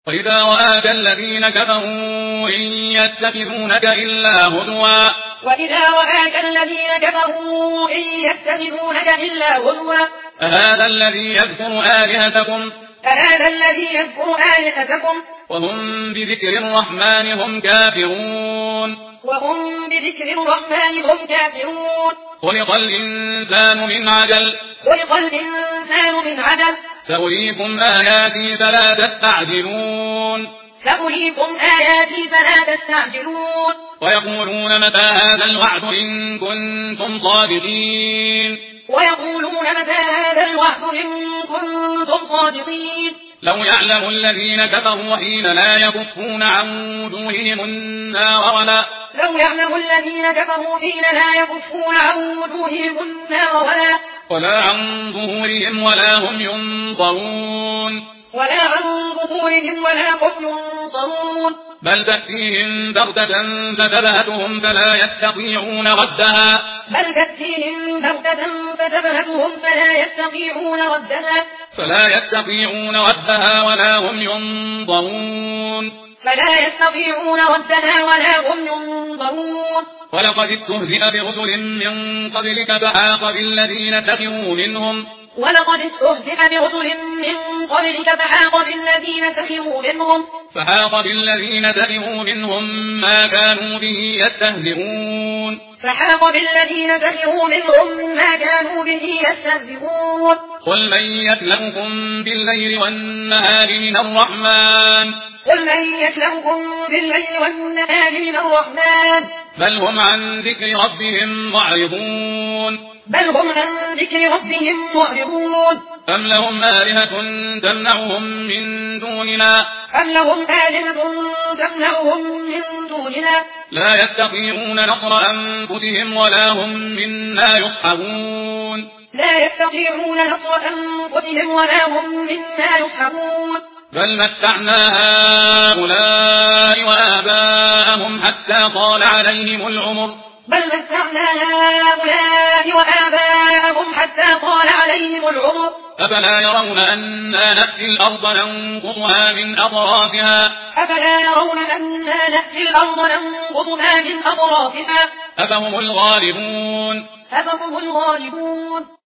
وإذا رآك الذين كفروا إن يتخذونك إلا هزوا أهذا الذي يذكر آلهتكم وهم بذكر الرحمن هم كافرون خلق الإنسان من عجل سأريكم آياتي فلا تستعجلون ويقولون متى هذا الوعد إن كنتم صادقين لو يعلم الذين كفروا حين لا يكفون عن وجوههم النار ولا عن ظهورهم ولا هم ينصرون بل تأتيهم بغتة فتبهتهم فلا يستطيعون ردها ولا هم ينظرون ولقد استهزئ برسل من قبلك فحاق بالذين سخروا منهم ما كانوا به يستهزئون قل من يكلؤكم بالليل والنهار من الرحمن بل هم عن ذكر ربهم معرضون أم لهم آلهة تمنعهم من دوننا لا يستطيعون نصر أنفسهم ولا هم منا يصحبون بل متعنا هؤلاء وآباءهم حتى طال عليهم العمر أفلا يرون أنا نأتي الأرض ننقضها من أطرافها أفهم الغالبون